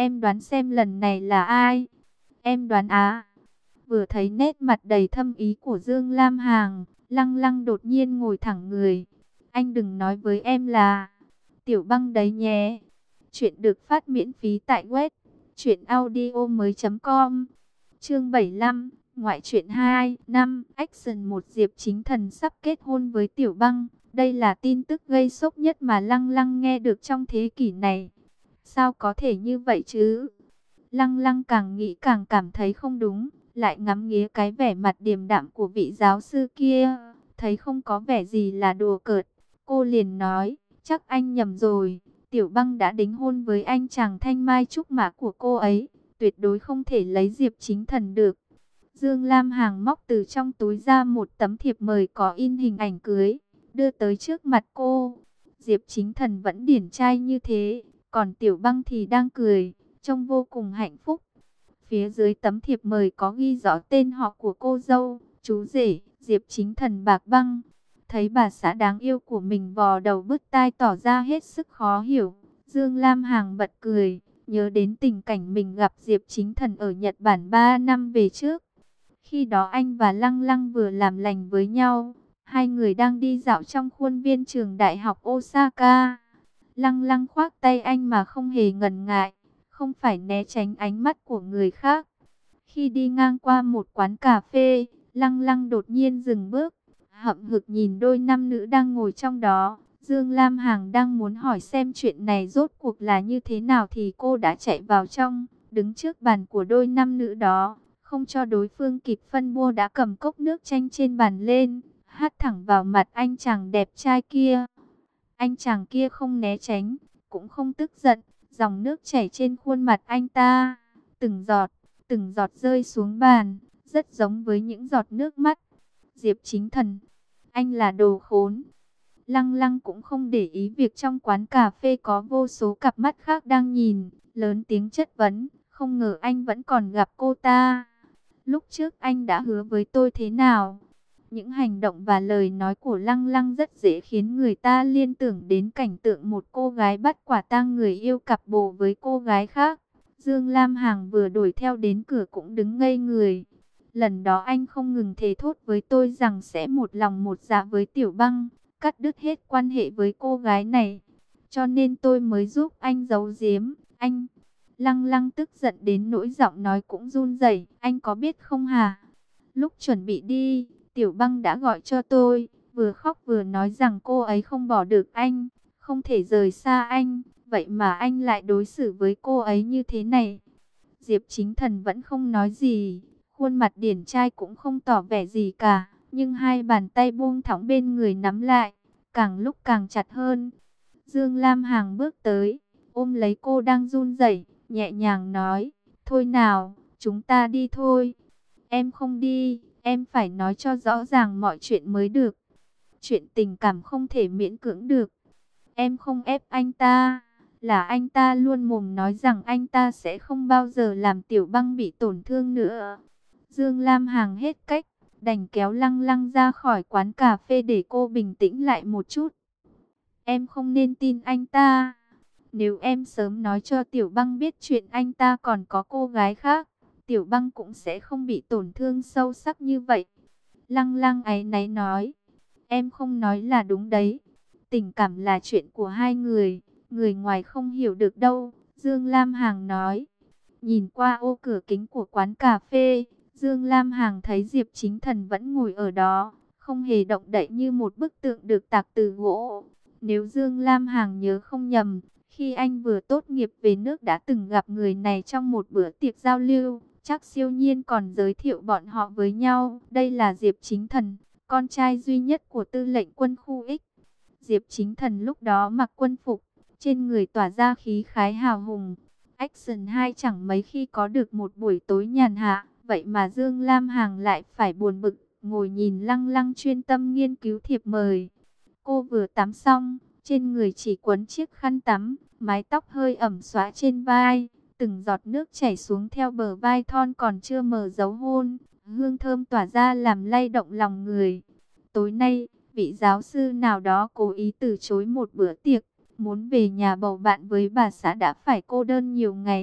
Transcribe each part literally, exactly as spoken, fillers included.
Em đoán xem lần này là ai? Em đoán á. Vừa thấy nét mặt đầy thâm ý của Dương Lam Hằng, Lăng Lăng đột nhiên ngồi thẳng người. Anh đừng nói với em là Tiểu Băng đấy nhé. Chuyện được phát miễn phí tại web truyện audio mới chấm com. Chương bảy mươi lăm, ngoại truyện hai, năm, action một. Diệp Chính Thần sắp kết hôn với Tiểu Băng. Đây là tin tức gây sốc nhất mà Lăng Lăng nghe được trong thế kỷ này. Sao có thể như vậy chứ? Lăng Lăng càng nghĩ càng cảm thấy không đúng, lại ngắm nghía cái vẻ mặt điềm đạm của vị giáo sư kia, thấy không có vẻ gì là đùa cợt. Cô liền nói, chắc anh nhầm rồi, Tiểu Băng đã đính hôn với anh chàng thanh mai trúc mã của cô ấy, tuyệt đối không thể lấy Diệp Chính Thần được. Dương Lam Hằng móc từ trong túi ra một tấm thiệp mời có in hình ảnh cưới, đưa tới trước mặt cô. Diệp Chính Thần vẫn điển trai như thế, còn Tiểu Băng thì đang cười, trông vô cùng hạnh phúc. Phía dưới tấm thiệp mời có ghi rõ tên họ của cô dâu, chú rể, Diệp Chính Thần Bạc Băng. Thấy bà xã đáng yêu của mình vò đầu bứt tai tỏ ra hết sức khó hiểu, Dương Lam Hằng bật cười, nhớ đến tình cảnh mình gặp Diệp Chính Thần ở Nhật Bản ba năm về trước. Khi đó anh và Lăng Lăng vừa làm lành với nhau, hai người đang đi dạo trong khuôn viên trường đại học Osaka. Lăng Lăng khoác tay anh mà không hề ngần ngại, không phải né tránh ánh mắt của người khác. Khi đi ngang qua một quán cà phê, Lăng Lăng đột nhiên dừng bước, hậm hực nhìn đôi nam nữ đang ngồi trong đó. Dương Lam Hằng đang muốn hỏi xem chuyện này rốt cuộc là như thế nào thì cô đã chạy vào trong, đứng trước bàn của đôi nam nữ đó, không cho đối phương kịp phân bua đã cầm cốc nước chanh trên bàn lên, hắt thẳng vào mặt anh chàng đẹp trai kia. Anh chàng kia không né tránh, cũng không tức giận, dòng nước chảy trên khuôn mặt anh ta, từng giọt, từng giọt rơi xuống bàn, rất giống với những giọt nước mắt. Diệp Chính Thần, anh là đồ khốn. Lăng Lăng cũng không để ý việc trong quán cà phê có vô số cặp mắt khác đang nhìn, lớn tiếng chất vấn, không ngờ anh vẫn còn gặp cô ta. Lúc trước anh đã hứa với tôi thế nào? Những hành động và lời nói của Lăng Lăng rất dễ khiến người ta liên tưởng đến cảnh tượng một cô gái bắt quả tang người yêu cặp bồ với cô gái khác. Dương Lam Hằng vừa đuổi theo đến cửa cũng đứng ngây người. Lần đó anh không ngừng thề thốt với tôi rằng sẽ một lòng một dạ với Tiểu Băng, cắt đứt hết quan hệ với cô gái này. Cho nên tôi mới giúp anh giấu giếm, anh. Lăng Lăng tức giận đến nỗi giọng nói cũng run rẩy. Anh có biết không hả? Lúc chuẩn bị đi, Tiểu Băng đã gọi cho tôi, vừa khóc vừa nói rằng cô ấy không bỏ được anh, không thể rời xa anh. Vậy mà anh lại đối xử với cô ấy như thế này. Diệp Chính Thần vẫn không nói gì, khuôn mặt điển trai cũng không tỏ vẻ gì cả, nhưng hai bàn tay buông thõng bên người nắm lại, càng lúc càng chặt hơn. Dương Lam Hằng bước tới, ôm lấy cô đang run rẩy, nhẹ nhàng nói, thôi nào, chúng ta đi thôi. Em không đi, em phải nói cho rõ ràng mọi chuyện mới được. Chuyện tình cảm không thể miễn cưỡng được. Em không ép anh ta, là anh ta luôn mồm nói rằng anh ta sẽ không bao giờ làm Tiểu Băng bị tổn thương nữa. Dương Lam Hằng hết cách, đành kéo Lăng Lăng ra khỏi quán cà phê để cô bình tĩnh lại một chút. Em không nên tin anh ta. Nếu em sớm nói cho Tiểu Băng biết chuyện anh ta còn có cô gái khác, Tiểu Băng cũng sẽ không bị tổn thương sâu sắc như vậy. Lăng Lăng áy náy nói, em không nói là đúng đấy. Tình cảm là chuyện của hai người, người ngoài không hiểu được đâu. Dương Lam Hằng nói, nhìn qua ô cửa kính của quán cà phê, Dương Lam Hằng thấy Diệp Chính Thần vẫn ngồi ở đó, không hề động đậy như một bức tượng được tạc từ gỗ. Nếu Dương Lam Hằng nhớ không nhầm, khi anh vừa tốt nghiệp về nước đã từng gặp người này trong một bữa tiệc giao lưu, chắc siêu nhiên còn giới thiệu bọn họ với nhau. Đây là Diệp Chính Thần, con trai duy nhất của tư lệnh quân khu X. Diệp Chính Thần lúc đó mặc quân phục, trên người tỏa ra khí khái hào hùng. Action hai chẳng mấy khi có được một buổi tối nhàn hạ, vậy mà Dương Lam Hằng lại phải buồn bực, ngồi nhìn Lăng Lăng chuyên tâm nghiên cứu thiệp mời. Cô vừa tắm xong, trên người chỉ quấn chiếc khăn tắm, mái tóc hơi ẩm xõa trên vai, từng giọt nước chảy xuống theo bờ vai thon còn chưa mờ dấu hôn, hương thơm tỏa ra làm lay động lòng người. Tối nay, vị giáo sư nào đó cố ý từ chối một bữa tiệc, muốn về nhà bầu bạn với bà xã đã phải cô đơn nhiều ngày,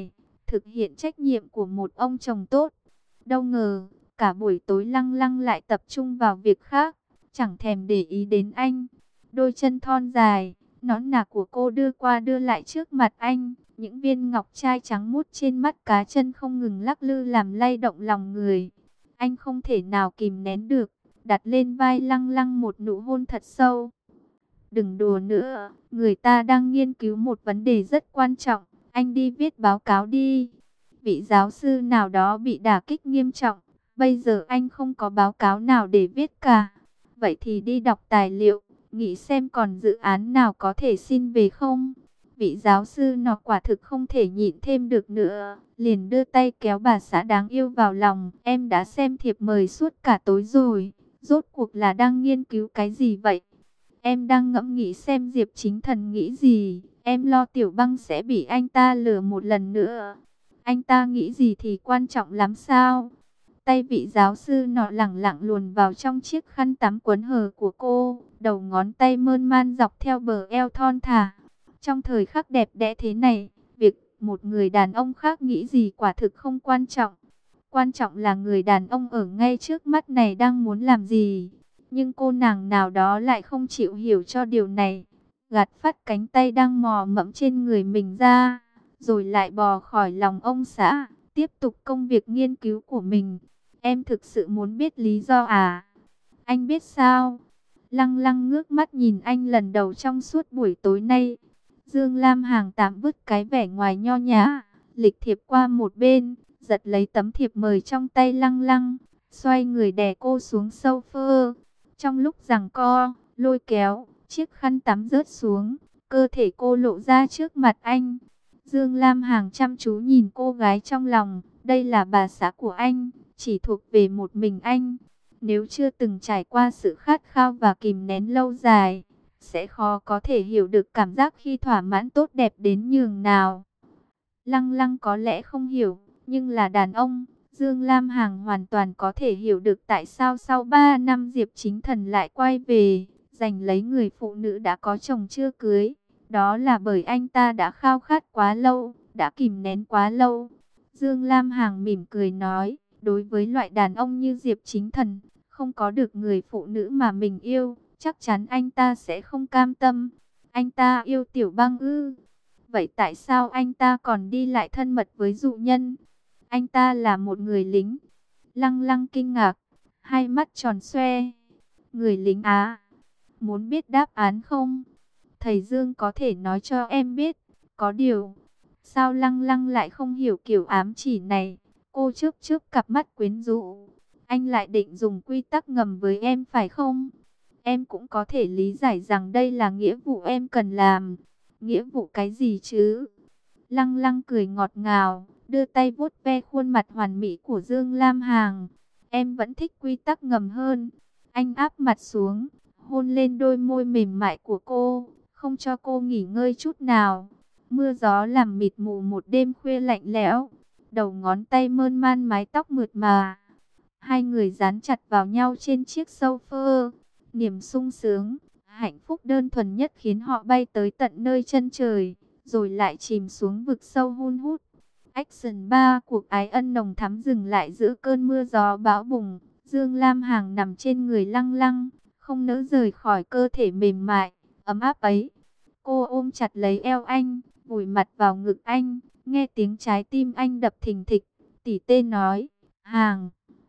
thực hiện trách nhiệm của một ông chồng tốt. Đâu ngờ, cả buổi tối Lăng Lăng lại tập trung vào việc khác, chẳng thèm để ý đến anh. Đôi chân thon dài, nón nà của cô đưa qua đưa lại trước mặt anh. Những viên ngọc trai trắng muốt trên mắt cá chân không ngừng lắc lư làm lay động lòng người. Anh không thể nào kìm nén được, đặt lên vai Lăng Lăng một nụ hôn thật sâu. Đừng đùa nữa, người ta đang nghiên cứu một vấn đề rất quan trọng. Anh đi viết báo cáo đi. Vị giáo sư nào đó bị đả kích nghiêm trọng. Bây giờ anh không có báo cáo nào để viết cả. Vậy thì đi đọc tài liệu, nghĩ xem còn dự án nào có thể xin về không. Vị giáo sư nọ quả thực không thể nhịn thêm được nữa, liền đưa tay kéo bà xã đáng yêu vào lòng. Em đã xem thiệp mời suốt cả tối rồi, rốt cuộc là đang nghiên cứu cái gì vậy? Em đang ngẫm nghĩ xem Diệp Chính Thần nghĩ gì, em lo Tiểu Băng sẽ bị anh ta lừa một lần nữa. Anh ta nghĩ gì thì quan trọng lắm sao? Tay vị giáo sư nọ lẳng lặng luồn vào trong chiếc khăn tắm quấn hở của cô, đầu ngón tay mơn man dọc theo bờ eo thon thả. Trong thời khắc đẹp đẽ thế này, việc một người đàn ông khác nghĩ gì quả thực không quan trọng. Quan trọng là người đàn ông ở ngay trước mắt này đang muốn làm gì. Nhưng cô nàng nào đó lại không chịu hiểu cho điều này. Gạt phát cánh tay đang mò mẫm trên người mình ra, rồi lại bò khỏi lòng ông xã, tiếp tục công việc nghiên cứu của mình. Em thực sự muốn biết lý do à? Anh biết sao? Lăng Lăng ngước mắt nhìn anh lần đầu trong suốt buổi tối nay. Dương Lam Hằng tạm vứt cái vẻ ngoài nho nhã, lịch thiệp qua một bên, giật lấy tấm thiệp mời trong tay Lăng Lăng, xoay người đè cô xuống sofa. Trong lúc giằng co, lôi kéo, chiếc khăn tắm rớt xuống, cơ thể cô lộ ra trước mặt anh. Dương Lam Hằng chăm chú nhìn cô gái trong lòng, đây là bà xã của anh, chỉ thuộc về một mình anh. Nếu chưa từng trải qua sự khát khao và kìm nén lâu dài, sẽ khó có thể hiểu được cảm giác khi thỏa mãn tốt đẹp đến nhường nào. Lăng Lăng có lẽ không hiểu, nhưng là đàn ông, Dương Lam Hằng hoàn toàn có thể hiểu được tại sao sau ba năm Diệp Chính Thần lại quay về, giành lấy người phụ nữ đã có chồng chưa cưới. Đó là bởi anh ta đã khao khát quá lâu, đã kìm nén quá lâu. Dương Lam Hằng mỉm cười nói, đối với loại đàn ông như Diệp Chính Thần, không có được người phụ nữ mà mình yêu, chắc chắn anh ta sẽ không cam tâm. Anh ta yêu Tiểu Băng ư? Vậy tại sao anh ta còn đi lại thân mật với dụ nhân? Anh ta là một người lính. Lăng Lăng kinh ngạc, hai mắt tròn xoe. Người lính á? Muốn biết đáp án không? Thầy Dương có thể nói cho em biết. Có điều, sao Lăng Lăng lại không hiểu kiểu ám chỉ này? Cô chớp chớp cặp mắt quyến rũ. Anh lại định dùng quy tắc ngầm với em phải không? Em cũng có thể lý giải rằng đây là nghĩa vụ em cần làm. Nghĩa vụ cái gì chứ? Lăng Lăng cười ngọt ngào, đưa tay vuốt ve khuôn mặt hoàn mỹ của Dương Lam Hằng. Em vẫn thích quy tắc ngầm hơn. Anh áp mặt xuống, hôn lên đôi môi mềm mại của cô, không cho cô nghỉ ngơi chút nào. Mưa gió làm mịt mù một đêm khuya lạnh lẽo. Đầu ngón tay mơn man mái tóc mượt mà. Hai người dán chặt vào nhau trên chiếc sofa. Niềm sung sướng, hạnh phúc đơn thuần nhất khiến họ bay tới tận nơi chân trời, rồi lại chìm xuống vực sâu hun hút. Action ba, cuộc ái ân nồng thắm dừng lại giữa cơn mưa gió bão bùng. Dương Lam Hằng nằm trên người Lăng Lăng, không nỡ rời khỏi cơ thể mềm mại, ấm áp ấy. Cô ôm chặt lấy eo anh, vùi mặt vào ngực anh, nghe tiếng trái tim anh đập thình thịch. Tỉ tê nói, Hằng,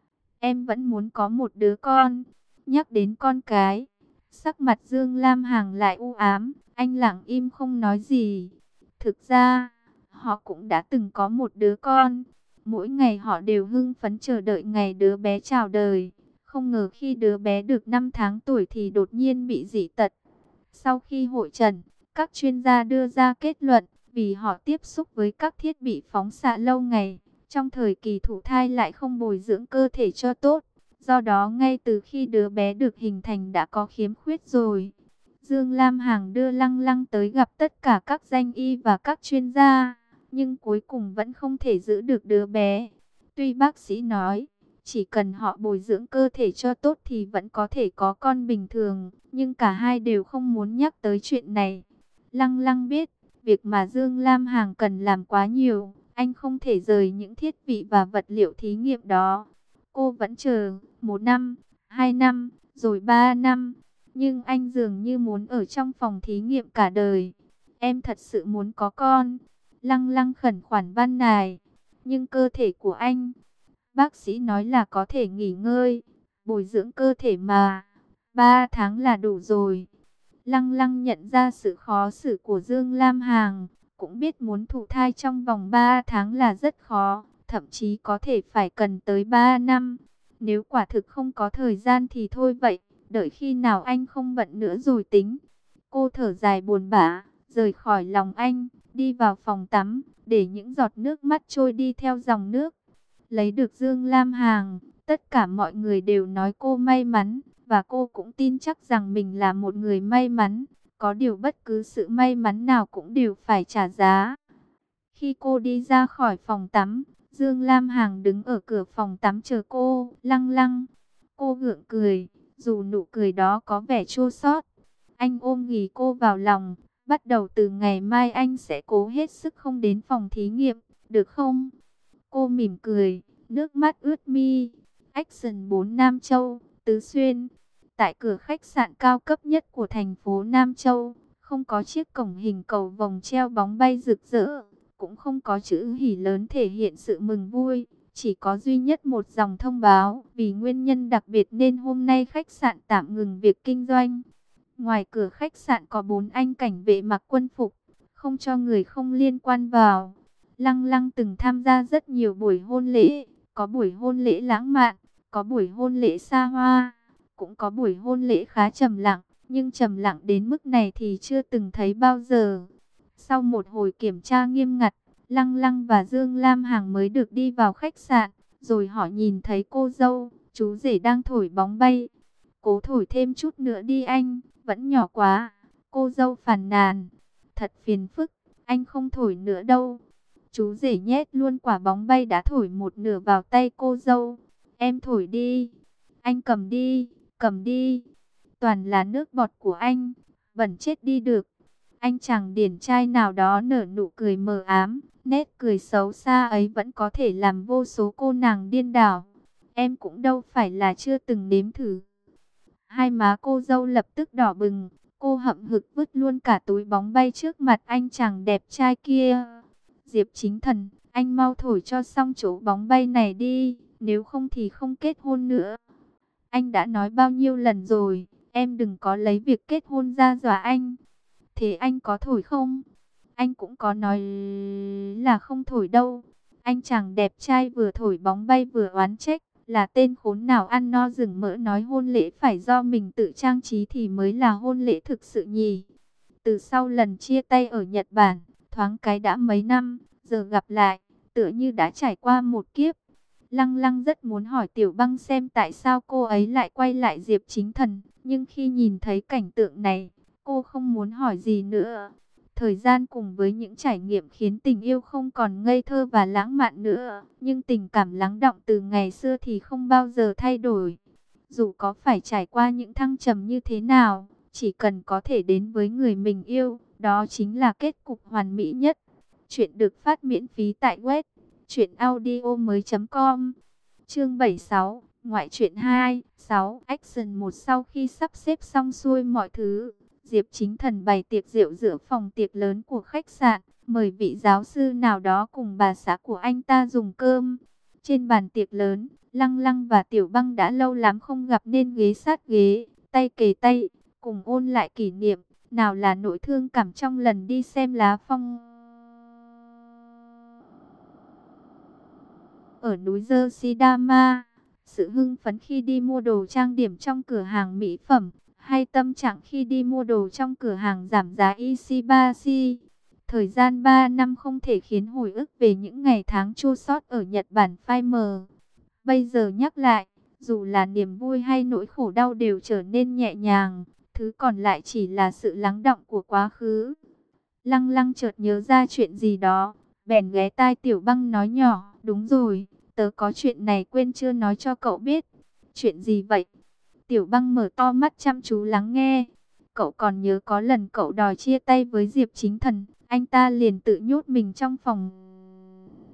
em vẫn muốn có một đứa con. Nhắc đến con cái, sắc mặt Dương Lam Hằng lại u ám, anh lặng im không nói gì. Thực ra, họ cũng đã từng có một đứa con. Mỗi ngày họ đều hưng phấn chờ đợi ngày đứa bé chào đời. Không ngờ khi đứa bé được năm tháng tuổi thì đột nhiên bị dị tật. Sau khi hội trần, các chuyên gia đưa ra kết luận, vì họ tiếp xúc với các thiết bị phóng xạ lâu ngày, trong thời kỳ thụ thai lại không bồi dưỡng cơ thể cho tốt. Do đó ngay từ khi đứa bé được hình thành đã có khiếm khuyết rồi. Dương Lam Hằng đưa Lăng Lăng tới gặp tất cả các danh y và các chuyên gia, nhưng cuối cùng vẫn không thể giữ được đứa bé. Tuy bác sĩ nói, chỉ cần họ bồi dưỡng cơ thể cho tốt thì vẫn có thể có con bình thường, nhưng cả hai đều không muốn nhắc tới chuyện này. Lăng Lăng biết, việc mà Dương Lam Hằng cần làm quá nhiều, Anh không thể rời những thiết bị và vật liệu thí nghiệm đó. Cô vẫn chờ, một năm, hai năm, rồi ba năm. Nhưng anh dường như muốn ở trong phòng thí nghiệm cả đời. Em thật sự muốn có con. Lăng Lăng khẩn khoản van nài. Nhưng cơ thể của anh, bác sĩ nói là có thể nghỉ ngơi, bồi dưỡng cơ thể mà. Ba tháng là đủ rồi. Lăng Lăng nhận ra sự khó xử của Dương Lam Hằng, cũng biết muốn thụ thai trong vòng ba tháng là rất khó, thậm chí có thể phải cần tới ba năm. Nếu quả thực không có thời gian thì thôi vậy, đợi khi nào anh không bận nữa rồi tính. Cô thở dài buồn bã, rời khỏi lòng anh, đi vào phòng tắm, để những giọt nước mắt trôi đi theo dòng nước. Lấy được Dương Lam Hằng, tất cả mọi người đều nói cô may mắn, và cô cũng tin chắc rằng mình là một người may mắn. Có điều bất cứ sự may mắn nào cũng đều phải trả giá. Khi cô đi ra khỏi phòng tắm, Dương Lam Hằng đứng ở cửa phòng tắm chờ cô. Lăng Lăng. Cô gượng cười, dù nụ cười đó có vẻ chua xót. Anh ôm ghì cô vào lòng. Bắt đầu từ ngày mai anh sẽ cố hết sức không đến phòng thí nghiệm, được không? Cô mỉm cười, nước mắt ướt mi. Action bốn Nam Châu, Tứ Xuyên. Tại cửa khách sạn cao cấp nhất của thành phố Nam Châu, không có chiếc cổng hình cầu vồng treo bóng bay rực rỡ, cũng không có chữ hỉ lớn thể hiện sự mừng vui, chỉ có duy nhất một dòng thông báo, vì nguyên nhân đặc biệt nên hôm nay khách sạn tạm ngừng việc kinh doanh. Ngoài cửa khách sạn có bốn anh cảnh vệ mặc quân phục, không cho người không liên quan vào. Lăng Lăng từng tham gia rất nhiều buổi hôn lễ, có buổi hôn lễ lãng mạn, có buổi hôn lễ xa hoa, cũng có buổi hôn lễ khá trầm lặng, nhưng trầm lặng đến mức này thì chưa từng thấy bao giờ. Sau một hồi kiểm tra nghiêm ngặt, Lăng Lăng và Dương Lam Hằng mới được đi vào khách sạn, rồi họ nhìn thấy cô dâu, chú rể đang thổi bóng bay. Cố thổi thêm chút nữa đi anh, vẫn nhỏ quá. Cô dâu phàn nàn, thật phiền phức, anh không thổi nữa đâu. Chú rể nhét luôn quả bóng bay đã thổi một nửa vào tay cô dâu. Em thổi đi, anh cầm đi, cầm đi. Toàn là nước bọt của anh, bẩn chết đi được. Anh chàng điển trai nào đó nở nụ cười mờ ám, nét cười xấu xa ấy vẫn có thể làm vô số cô nàng điên đảo. Em cũng đâu phải là chưa từng nếm thử. Hai má cô dâu lập tức đỏ bừng, cô hậm hực vứt luôn cả túi bóng bay trước mặt anh chàng đẹp trai kia. Diệp Chính Thần, anh mau thổi cho xong chỗ bóng bay này đi, nếu không thì không kết hôn nữa. Anh đã nói bao nhiêu lần rồi, em đừng có lấy việc kết hôn ra dọa anh. Thế anh có thổi không? Anh cũng có nói là không thổi đâu. Anh chàng đẹp trai vừa thổi bóng bay vừa oán trách, là tên khốn nào ăn no rừng mỡ nói hôn lễ phải do mình tự trang trí thì mới là hôn lễ thực sự nhỉ. Từ sau lần chia tay ở Nhật Bản, thoáng cái đã mấy năm, giờ gặp lại, tựa như đã trải qua một kiếp. Lăng Lăng rất muốn hỏi Tiểu Băng xem tại sao cô ấy lại quay lại Diệp Chính Thần, nhưng khi nhìn thấy cảnh tượng này, cô không muốn hỏi gì nữa. Thời gian cùng với những trải nghiệm khiến tình yêu không còn ngây thơ và lãng mạn nữa, nhưng tình cảm lắng đọng từ ngày xưa thì không bao giờ thay đổi. Dù có phải trải qua những thăng trầm như thế nào, chỉ cần có thể đến với người mình yêu, đó chính là kết cục hoàn mỹ nhất. Chuyện được phát miễn phí tại web truyện audio mới chấm com. Chương bảy mươi sáu, ngoại truyện hai, sáu, action một. Sau khi sắp xếp xong xuôi mọi thứ, Diệp Chính Thần bày tiệc rượu giữa phòng tiệc lớn của khách sạn, mời vị giáo sư nào đó cùng bà xã của anh ta dùng cơm. Trên bàn tiệc lớn, Lăng Lăng và Tiểu Băng đã lâu lắm không gặp nên ghế sát ghế, tay kề tay, cùng ôn lại kỷ niệm, nào là nỗi thương cảm trong lần đi xem lá phong ở núi Jersey, sự hưng phấn khi đi mua đồ trang điểm trong cửa hàng mỹ phẩm, hay tâm trạng khi đi mua đồ trong cửa hàng giảm giá Ishibashi. Thời gian ba năm không thể khiến hồi ức về những ngày tháng chua xót ở Nhật Bản phai mờ. Bây giờ nhắc lại, dù là niềm vui hay nỗi khổ đau đều trở nên nhẹ nhàng, thứ còn lại chỉ là sự lắng đọng của quá khứ. Lăng Lăng chợt nhớ ra chuyện gì đó, bèn ghé tai Tiểu Băng nói nhỏ, đúng rồi, tớ có chuyện này quên chưa nói cho cậu biết. Chuyện gì vậy? Tiểu Băng mở to mắt chăm chú lắng nghe. Cậu còn nhớ có lần cậu đòi chia tay với Diệp Chính Thần, anh ta liền tự nhốt mình trong phòng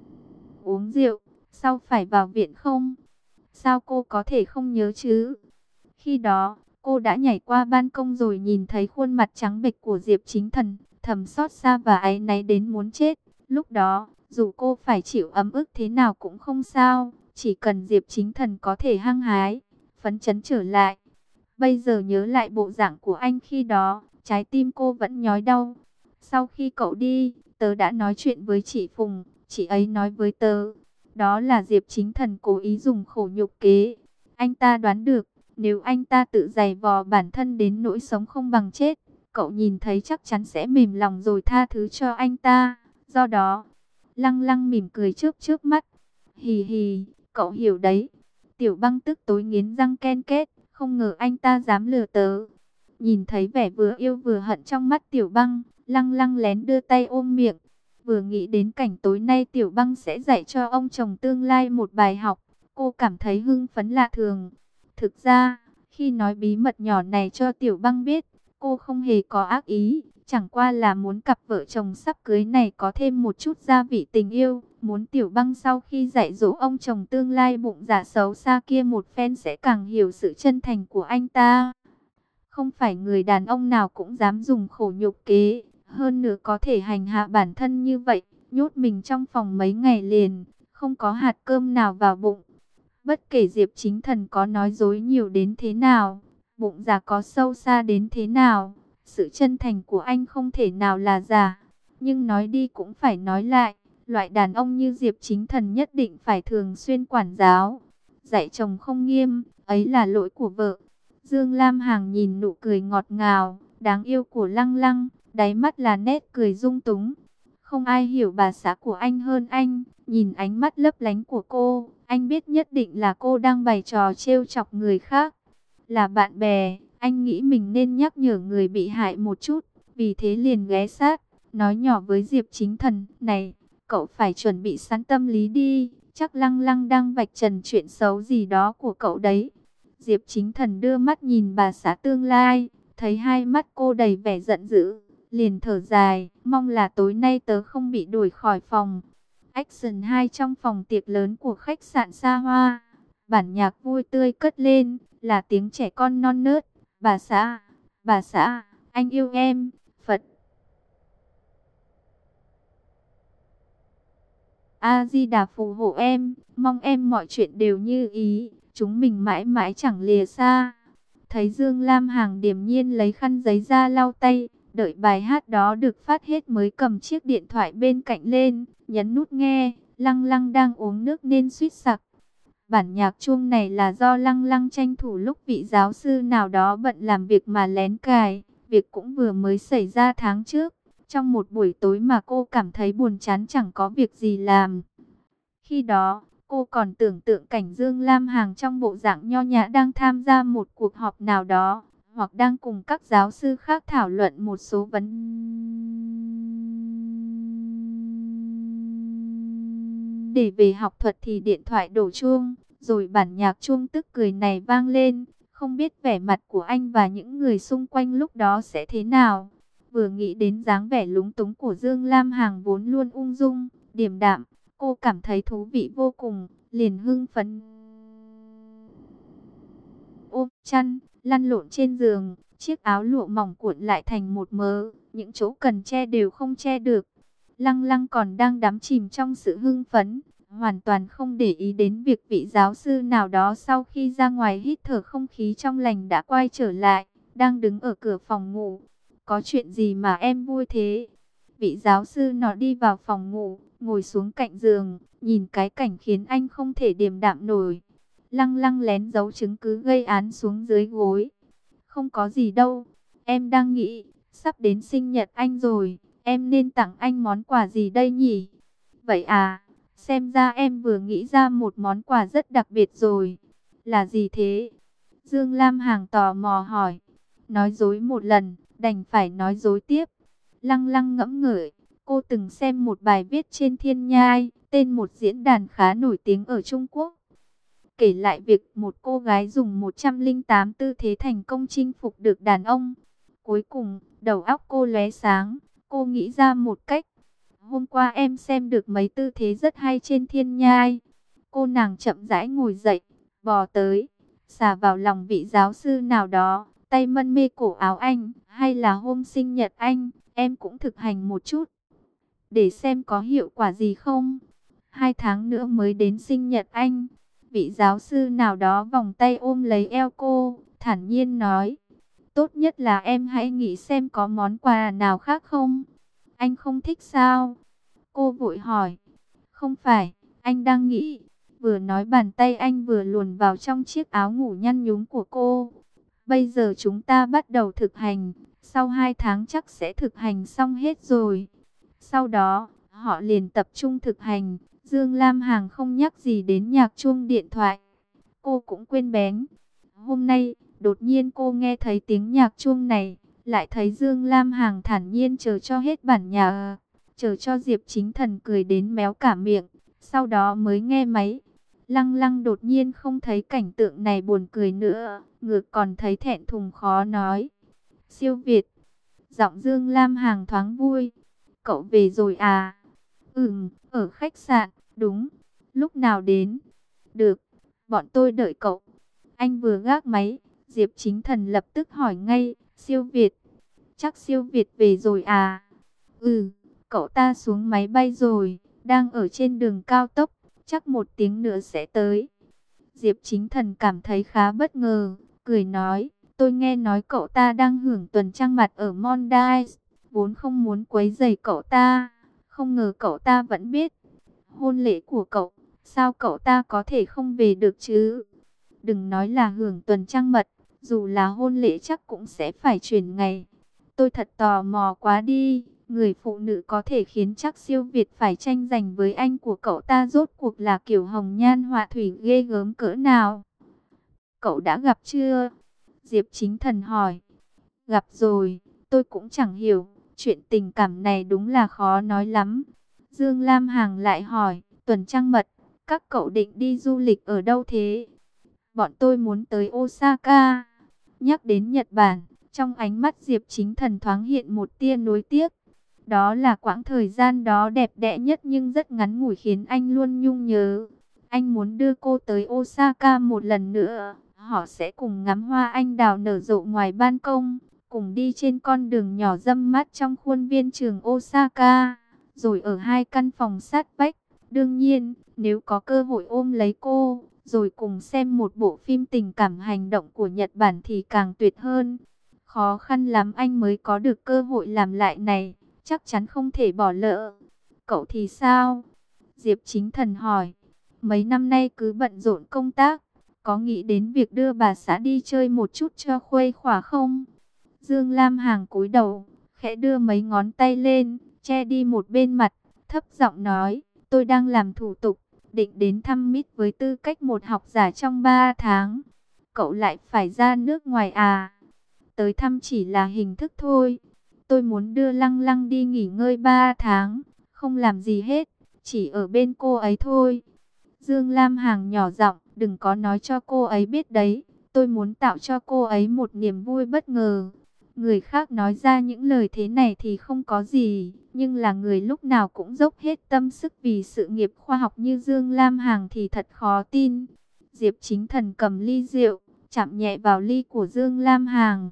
uống rượu, sau phải vào viện không? Sao cô có thể không nhớ chứ? Khi đó, cô đã nhảy qua ban công rồi nhìn thấy khuôn mặt trắng bệch của Diệp Chính Thần, thầm xót xa và áy náy đến muốn chết. Lúc đó, dù cô phải chịu ấm ức thế nào cũng không sao, chỉ cần Diệp Chính Thần có thể hăng hái, phấn chấn trở lại. Bây giờ nhớ lại bộ dạng của anh khi đó, trái tim cô vẫn nhói đau. Sau khi cậu đi, tớ đã nói chuyện với chị Phùng, chị ấy nói với tớ, đó là Diệp Chính Thần cố ý dùng khổ nhục kế. Anh ta đoán được, nếu anh ta tự giày vò bản thân đến nỗi sống không bằng chết, cậu nhìn thấy chắc chắn sẽ mềm lòng rồi tha thứ cho anh ta. Do đó, Lăng Lăng mỉm cười trước trước mắt. Hì hì, cậu hiểu đấy. Tiểu Băng tức tối nghiến răng ken két, không ngờ anh ta dám lừa tớ. Nhìn thấy vẻ vừa yêu vừa hận trong mắt Tiểu Băng, Lăng Lăng lén đưa tay ôm miệng. Vừa nghĩ đến cảnh tối nay Tiểu Băng sẽ dạy cho ông chồng tương lai một bài học, cô cảm thấy hưng phấn lạ thường. Thực ra, khi nói bí mật nhỏ này cho Tiểu Băng biết, cô không hề có ác ý, chẳng qua là muốn cặp vợ chồng sắp cưới này có thêm một chút gia vị tình yêu, muốn Tiểu Băng sau khi dạy dỗ ông chồng tương lai bụng dạ xấu xa kia một phen sẽ càng hiểu sự chân thành của anh ta. Không phải người đàn ông nào cũng dám dùng khổ nhục kế, hơn nữa có thể hành hạ bản thân như vậy, nhốt mình trong phòng mấy ngày liền, không có hạt cơm nào vào bụng. Bất kể Diệp Chính Thần có nói dối nhiều đến thế nào, bụng dạ có sâu xa đến thế nào, sự chân thành của anh không thể nào là giả. Nhưng nói đi cũng phải nói lại, loại đàn ông như Diệp Chính Thần nhất định phải thường xuyên quản giáo. Dạy chồng không nghiêm, ấy là lỗi của vợ. Dương Lam Hằng nhìn nụ cười ngọt ngào, đáng yêu của Lăng Lăng, đáy mắt là nét cười dung túng. Không ai hiểu bà xã của anh hơn anh, nhìn ánh mắt lấp lánh của cô, anh biết nhất định là cô đang bày trò trêu chọc người khác. Là bạn bè, anh nghĩ mình nên nhắc nhở người bị hại một chút, vì thế liền ghé sát, nói nhỏ với Diệp Chính Thần, này, cậu phải chuẩn bị sẵn tâm lý đi, chắc Lăng Lăng đang vạch trần chuyện xấu gì đó của cậu đấy. Diệp Chính Thần đưa mắt nhìn bà xã tương lai, thấy hai mắt cô đầy vẻ giận dữ, liền thở dài, mong là tối nay tớ không bị đuổi khỏi phòng. Action hai trong phòng tiệc lớn của khách sạn xa hoa, bản nhạc vui tươi cất lên, là tiếng trẻ con non nớt, bà xã, bà xã, anh yêu em, Phật. A-di-đà phù hộ em, mong em mọi chuyện đều như ý, chúng mình mãi mãi chẳng lìa xa. Thấy Dương Lam Hằng điềm nhiên lấy khăn giấy ra lau tay, đợi bài hát đó được phát hết mới cầm chiếc điện thoại bên cạnh lên, nhấn nút nghe. Lăng Lăng đang uống nước nên suýt sặc. Bản nhạc chuông này là do Lăng Lăng tranh thủ lúc vị giáo sư nào đó bận làm việc mà lén cài, việc cũng vừa mới xảy ra tháng trước. Trong một buổi tối mà cô cảm thấy buồn chán chẳng có việc gì làm. Khi đó, cô còn tưởng tượng cảnh Dương Lam Hằng trong bộ dạng nho nhã đang tham gia một cuộc họp nào đó, hoặc đang cùng các giáo sư khác thảo luận một số vấn đề về học thuật thì điện thoại đổ chuông, rồi bản nhạc chuông tức cười này vang lên. Không biết vẻ mặt của anh và những người xung quanh lúc đó sẽ thế nào. Vừa nghĩ đến dáng vẻ lúng túng của Dương Lam Hằng vốn luôn ung dung, điềm đạm, cô cảm thấy thú vị vô cùng, liền hưng phấn. Ôm chăn, lăn lộn trên giường, chiếc áo lụa mỏng cuộn lại thành một mớ, những chỗ cần che đều không che được. Lăng Lăng còn đang đắm chìm trong sự hưng phấn, hoàn toàn không để ý đến việc vị giáo sư nào đó sau khi ra ngoài hít thở không khí trong lành đã quay trở lại, đang đứng ở cửa phòng ngủ. Có chuyện gì mà em vui thế? Vị giáo sư nọ đi vào phòng ngủ, ngồi xuống cạnh giường, nhìn cái cảnh khiến anh không thể điềm đạm nổi. Lăng Lăng lén giấu chứng cứ gây án xuống dưới gối. Không có gì đâu, em đang nghĩ, sắp đến sinh nhật anh rồi, em nên tặng anh món quà gì đây nhỉ? Vậy à, xem ra em vừa nghĩ ra một món quà rất đặc biệt rồi. Là gì thế? Dương Lam Hằng tò mò hỏi. Nói dối một lần, đành phải nói dối tiếp. Lăng Lăng ngẫm ngợi, cô từng xem một bài viết trên Thiên Nhai, tên một diễn đàn khá nổi tiếng ở Trung Quốc. Kể lại việc một cô gái dùng một trăm lẻ tám tư thế thành công chinh phục được đàn ông. Cuối cùng, đầu óc cô lóe sáng, cô nghĩ ra một cách. Hôm qua em xem được mấy tư thế rất hay trên thiên nhai. Cô nàng chậm rãi ngồi dậy, bò tới, xả vào lòng vị giáo sư nào đó, tay mân mê cổ áo anh, hay là hôm sinh nhật anh, em cũng thực hành một chút, để xem có hiệu quả gì không. Hai tháng nữa mới đến sinh nhật anh. Vị giáo sư nào đó vòng tay ôm lấy eo cô, thản nhiên nói, tốt nhất là em hãy nghĩ xem có món quà nào khác không. Anh không thích sao? Cô vội hỏi. Không phải, anh đang nghĩ. Vừa nói bàn tay anh vừa luồn vào trong chiếc áo ngủ nhăn nhúm của cô. Bây giờ chúng ta bắt đầu thực hành, sau hai tháng chắc sẽ thực hành xong hết rồi. Sau đó, họ liền tập trung thực hành. Dương Lam Hằng không nhắc gì đến nhạc chuông điện thoại. Cô cũng quên bén. Hôm nay, đột nhiên cô nghe thấy tiếng nhạc chuông này, lại thấy Dương Lam Hằng thản nhiên chờ cho hết bản nhạc, chờ cho Diệp Chính Thần cười đến méo cả miệng, sau đó mới nghe máy. Lăng Lăng đột nhiên không thấy cảnh tượng này buồn cười nữa, ngược còn thấy thẹn thùng khó nói. Siêu Việt, giọng Dương Lam Hằng thoáng vui. Cậu về rồi à? Ừm, ở khách sạn, đúng. Lúc nào đến? Được, bọn tôi đợi cậu. Anh vừa gác máy, Diệp Chính Thần lập tức hỏi ngay, Siêu Việt, chắc Siêu Việt về rồi à? Ừ, cậu ta xuống máy bay rồi, đang ở trên đường cao tốc, chắc một tiếng nữa sẽ tới. Diệp Chính Thần cảm thấy khá bất ngờ, cười nói, tôi nghe nói cậu ta đang hưởng tuần trăng mật ở Mondial, vốn không muốn quấy rầy cậu ta, không ngờ cậu ta vẫn biết. Hôn lễ của cậu, sao cậu ta có thể không về được chứ? Đừng nói là hưởng tuần trăng mật, dù là hôn lễ chắc cũng sẽ phải chuyển ngày. Tôi thật tò mò quá đi, người phụ nữ có thể khiến chắc Siêu Việt phải tranh giành với anh của cậu ta rốt cuộc là kiểu hồng nhan họa thủy ghê gớm cỡ nào? Cậu đã gặp chưa? Diệp Chính Thần hỏi. Gặp rồi, tôi cũng chẳng hiểu, chuyện tình cảm này đúng là khó nói lắm. Dương Lam Hằng lại hỏi, tuần trăng mật, các cậu định đi du lịch ở đâu thế? Bọn tôi muốn tới Osaka. Nhắc đến Nhật Bản, trong ánh mắt Diệp Chính Thần thoáng hiện một tia nuối tiếc. Đó là quãng thời gian đó đẹp đẽ nhất nhưng rất ngắn ngủi khiến anh luôn nhung nhớ. Anh muốn đưa cô tới Osaka một lần nữa. Họ sẽ cùng ngắm hoa anh đào nở rộ ngoài ban công, cùng đi trên con đường nhỏ râm mát trong khuôn viên trường Osaka, rồi ở hai căn phòng sát vách. Đương nhiên, nếu có cơ hội ôm lấy cô, rồi cùng xem một bộ phim tình cảm hành động của Nhật Bản thì càng tuyệt hơn. Khó khăn lắm anh mới có được cơ hội làm lại này, chắc chắn không thể bỏ lỡ. Cậu thì sao? Diệp Chính Thần hỏi. Mấy năm nay cứ bận rộn công tác, có nghĩ đến việc đưa bà xã đi chơi một chút cho khuây khỏa không? Dương Lam Hằng cúi đầu, khẽ đưa mấy ngón tay lên, che đi một bên mặt, thấp giọng nói, tôi đang làm thủ tục, định đến thăm Mít với tư cách một học giả trong ba tháng. Cậu lại phải ra nước ngoài à? Tới thăm chỉ là hình thức thôi. Tôi muốn đưa Lăng Lăng đi nghỉ ngơi ba tháng, không làm gì hết, chỉ ở bên cô ấy thôi. Dương Lam Hằng nhỏ giọng, đừng có nói cho cô ấy biết đấy. Tôi muốn tạo cho cô ấy một niềm vui bất ngờ. Người khác nói ra những lời thế này thì không có gì, nhưng là người lúc nào cũng dốc hết tâm sức vì sự nghiệp khoa học như Dương Lam Hằng thì thật khó tin. Diệp Chính Thần cầm ly rượu, chạm nhẹ vào ly của Dương Lam Hằng.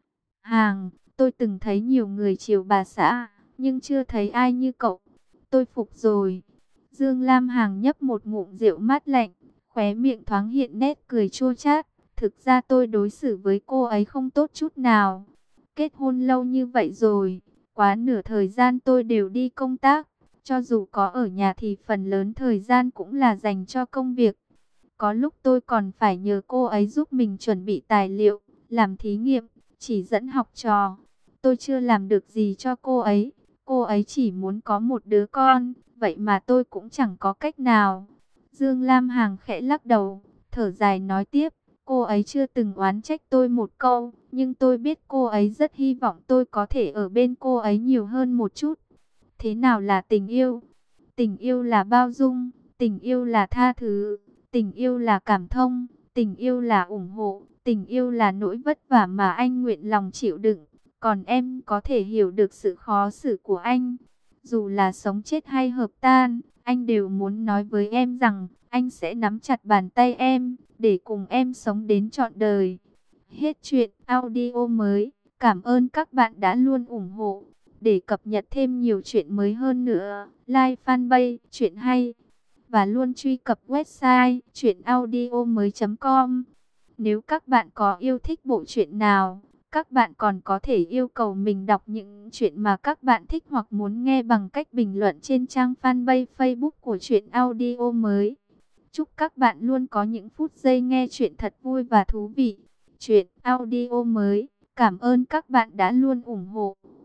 Hằng, tôi từng thấy nhiều người chiều bà xã, nhưng chưa thấy ai như cậu. Tôi phục rồi. Dương Lam Hằng nhấp một ngụm rượu mát lạnh, khóe miệng thoáng hiện nét cười chua chát. Thực ra tôi đối xử với cô ấy không tốt chút nào. Kết hôn lâu như vậy rồi, quá nửa thời gian tôi đều đi công tác. Cho dù có ở nhà thì phần lớn thời gian cũng là dành cho công việc. Có lúc tôi còn phải nhờ cô ấy giúp mình chuẩn bị tài liệu, làm thí nghiệm, chỉ dẫn học trò. Tôi chưa làm được gì cho cô ấy. Cô ấy chỉ muốn có một đứa con, vậy mà tôi cũng chẳng có cách nào. Dương Lam Hằng khẽ lắc đầu, thở dài nói tiếp. Cô ấy chưa từng oán trách tôi một câu, nhưng tôi biết cô ấy rất hy vọng tôi có thể ở bên cô ấy nhiều hơn một chút. Thế nào là tình yêu? Tình yêu là bao dung, tình yêu là tha thứ, tình yêu là cảm thông, tình yêu là ủng hộ, tình yêu là nỗi vất vả mà anh nguyện lòng chịu đựng. Còn em có thể hiểu được sự khó xử của anh. Dù là sống chết hay hợp tan, anh đều muốn nói với em rằng anh sẽ nắm chặt bàn tay em, để cùng em sống đến trọn đời. Hết truyện audio mới. Cảm ơn các bạn đã luôn ủng hộ. Để cập nhật thêm nhiều chuyện mới hơn nữa, like fanpage Chuyện Hay và luôn truy cập website truyện audio mới chấm com. Nếu các bạn có yêu thích bộ truyện nào, các bạn còn có thể yêu cầu mình đọc những chuyện mà các bạn thích hoặc muốn nghe bằng cách bình luận trên trang fanpage Facebook của Truyện Audio Mới. Chúc các bạn luôn có những phút giây nghe chuyện thật vui và thú vị. Truyện Audio Mới. Cảm ơn các bạn đã luôn ủng hộ.